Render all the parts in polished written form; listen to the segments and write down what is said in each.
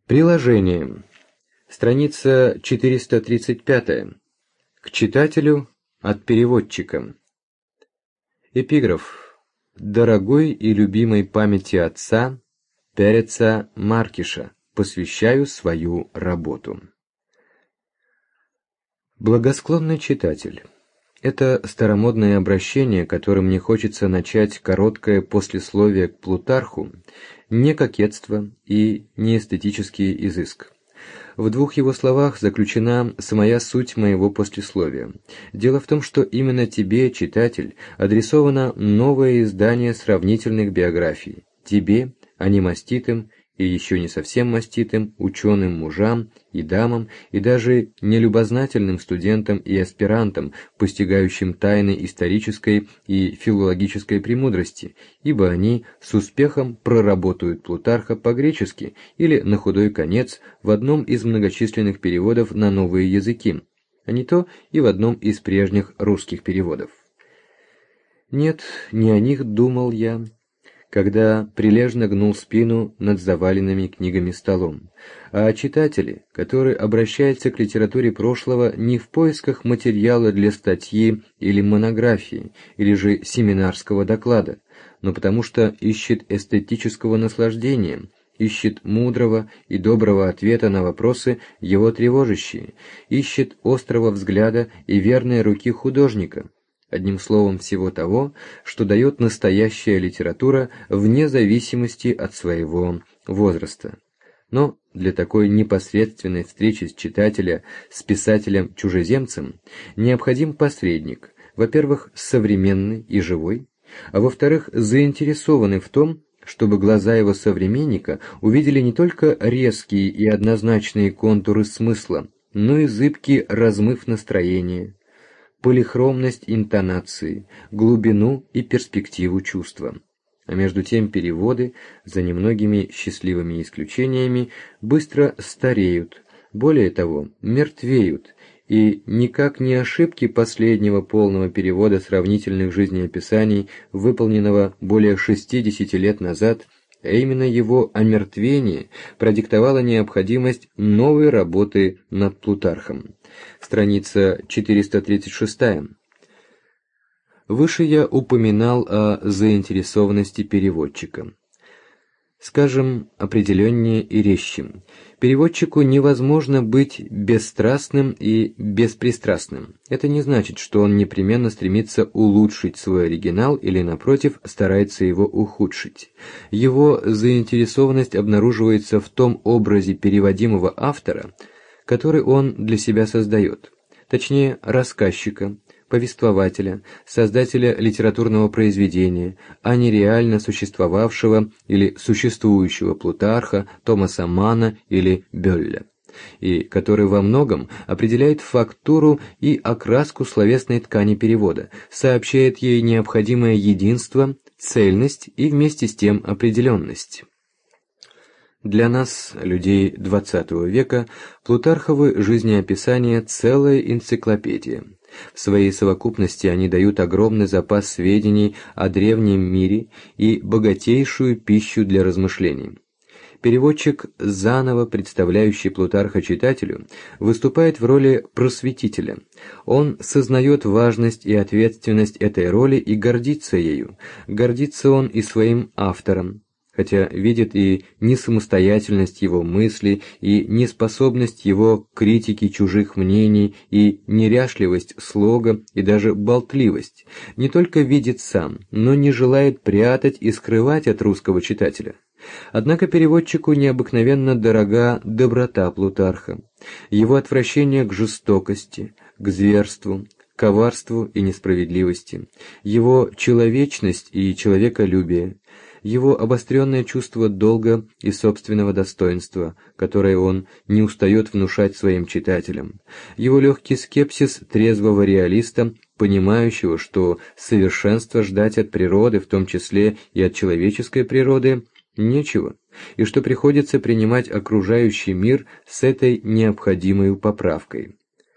Приложение. Страница 435. К читателю от переводчика. Эпиграф. Дорогой и любимой памяти отца Переца Маркиша посвящаю свою работу. Благосклонный читатель. Это старомодное обращение, которым мне хочется начать короткое послесловие к Плутарху, не кокетство и не эстетический изыск. В двух его словах заключена самая суть моего послесловия. Дело в том, что именно тебе, читатель, адресовано новое издание сравнительных биографий. Тебе, а не маститым и еще не совсем маститым ученым мужам и дамам, и даже нелюбознательным студентам и аспирантам, постигающим тайны исторической и филологической премудрости, ибо они с успехом проработают Плутарха по-гречески или, на худой конец, в одном из многочисленных переводов на новые языки, а не то и в одном из прежних русских переводов. Нет, не о них думал я, когда прилежно гнул спину над заваленными книгами столом, а о читателе, который обращается к литературе прошлого не в поисках материала для статьи или монографии, или же семинарского доклада, но потому что ищет эстетического наслаждения, ищет мудрого и доброго ответа на вопросы, его тревожащие, ищет острого взгляда и верной руки художника. Одним словом, всего того, что дает настоящая литература вне зависимости от своего возраста. Но для такой непосредственной встречи с читателя с писателем-чужеземцем необходим посредник, во-первых, современный и живой, а во-вторых, заинтересованный в том, чтобы глаза его современника увидели не только резкие и однозначные контуры смысла, но и зыбкий размыв настроения, полихромность интонации, глубину и перспективу чувства. А между тем переводы, за немногими счастливыми исключениями, быстро стареют, более того, мертвеют, и никак не ошибки последнего полного перевода сравнительных жизнеописаний, выполненного более 60 лет назад, а именно его омертвение продиктовало необходимость новой работы над Плутархом. Страница 436. Выше я упоминал о заинтересованности переводчика. Скажем определеннее и резче. Переводчику невозможно быть бесстрастным и беспристрастным. Это не значит, что он непременно стремится улучшить свой оригинал или, напротив, старается его ухудшить. Его заинтересованность обнаруживается в том образе переводимого автора, который он для себя создает, точнее, рассказчика, повествователя, создателя литературного произведения, а не реально существовавшего или существующего Плутарха, Томаса Манна или Бёлля, и который во многом определяет фактуру и окраску словесной ткани перевода, сообщает ей необходимое единство, цельность и вместе с тем определенность. Для нас, людей XX века, Плутарховы жизнеописания – целая энциклопедия. В своей совокупности они дают огромный запас сведений о древнем мире и богатейшую пищу для размышлений. Переводчик, заново представляющий Плутарха читателю, выступает в роли просветителя. Он сознает важность и ответственность этой роли и гордится ею. Гордится он и своим автором, хотя видит и несамостоятельность его мысли, и неспособность его к критике чужих мнений, и неряшливость слога, и даже болтливость, не только видит сам, но не желает прятать и скрывать от русского читателя. Однако переводчику необыкновенно дорога доброта Плутарха, его отвращение к жестокости, к зверству, коварству и несправедливости, его человечность и человеколюбие, его обостренное чувство долга и собственного достоинства, которое он не устает внушать своим читателям, его легкий скепсис трезвого реалиста, понимающего, что совершенства ждать от природы, в том числе и от человеческой природы, нечего, и что приходится принимать окружающий мир с этой необходимой поправкой.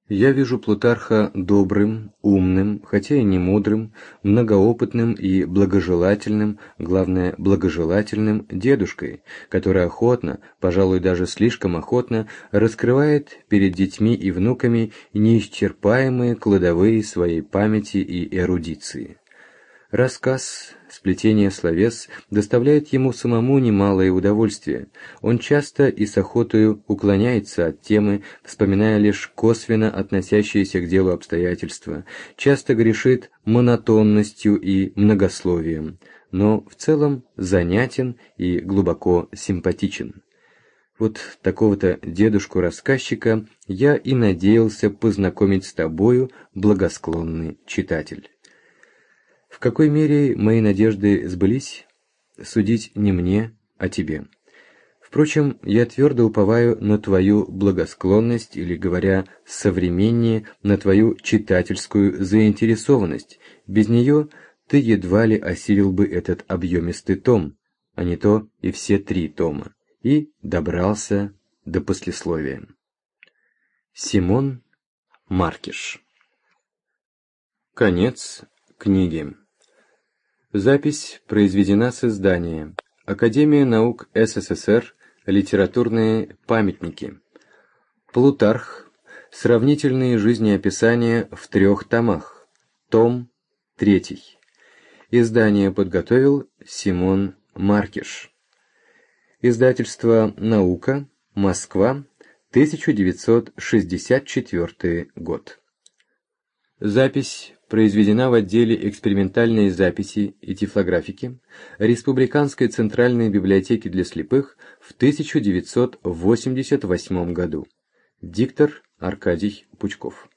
Я вижу Плутарха добрым, умным, хотя и не мудрым, многоопытным и благожелательным, главное, благожелательным дедушкой, который охотно, пожалуй, даже слишком охотно, раскрывает перед детьми и внуками неисчерпаемые кладовые своей памяти и эрудиции. Рассказ, сплетение словес доставляет ему самому немалое удовольствие. Он часто и с охотою уклоняется от темы, вспоминая лишь косвенно относящиеся к делу обстоятельства, часто грешит монотонностью и многословием, но в целом занятен и глубоко симпатичен. Вот такого-то дедушку-рассказчика я и надеялся познакомить с тобою, благосклонный читатель. В какой мере мои надежды сбылись, судить не мне, а тебе. Впрочем, я твердо уповаю на твою благосклонность, или, говоря современнее, на твою читательскую заинтересованность. Без нее ты едва ли осилил бы этот объемистый том, а не то и все 3 тома, и добрался до послесловия. Симон Маркиш. Конец книги. Запись произведена с издания Академия наук СССР, литературные памятники. Плутарх. Сравнительные жизнеописания в 3 томах. Том 3. Издание подготовил Симон Маркиш. Издательство «Наука», Москва, 1964 год. Запись произведена в отделе экспериментальной записи и тифлографики Республиканской Центральной библиотеки для слепых в 1988 году. Диктор Аркадий Пучков.